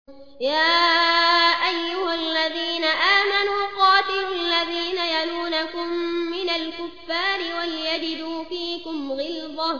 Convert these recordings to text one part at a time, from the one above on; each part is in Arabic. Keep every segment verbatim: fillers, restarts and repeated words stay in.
يا أيها الذين آمنوا قاتلوا الذين يلونكم من الكفار وليجدوا فيكم غلظة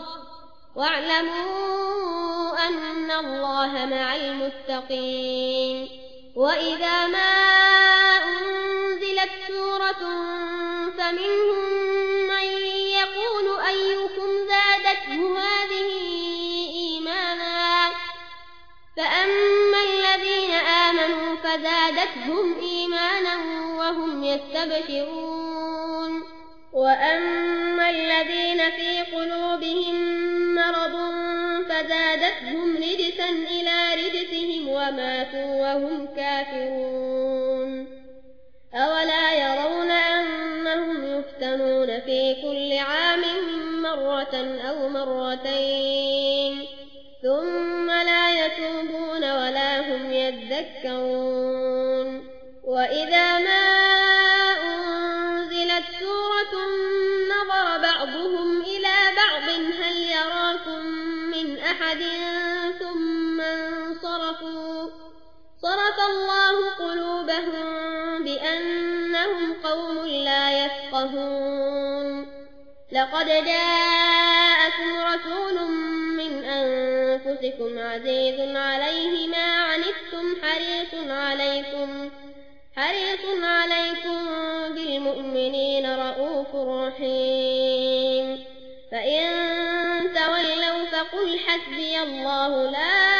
واعلموا أن الله مع المتقين. وإذا ما أنزلت سورة فمنهم من يقول أيكم زادته هذه إيمانا فأما الذين آمنوا فزادتهم إيمانا وهم يستبشرون وأما الذين في قلوبهم مرض فزادتهم رجسا إلى رجسهم وماتوا وهم كافرون. أولا يرون أنهم يفتنون في كل عام مرة أو مرتين ثم لا يتوبون ولا هم يذكرون. وإذا ما أنزلت سورة نظر بعضهم إلى بعض هل يراكم من أحد ثم انصرفوا صرف الله قلوبهم بأنهم قوم لا يفقهون. لقد جاءكم رسول من أنفسكم عزيز عليه ما عنتم حريص عليكم حريص عليكم بالمؤمنين رؤوف رحيم. فإن تولوا فقل حسبي الله لا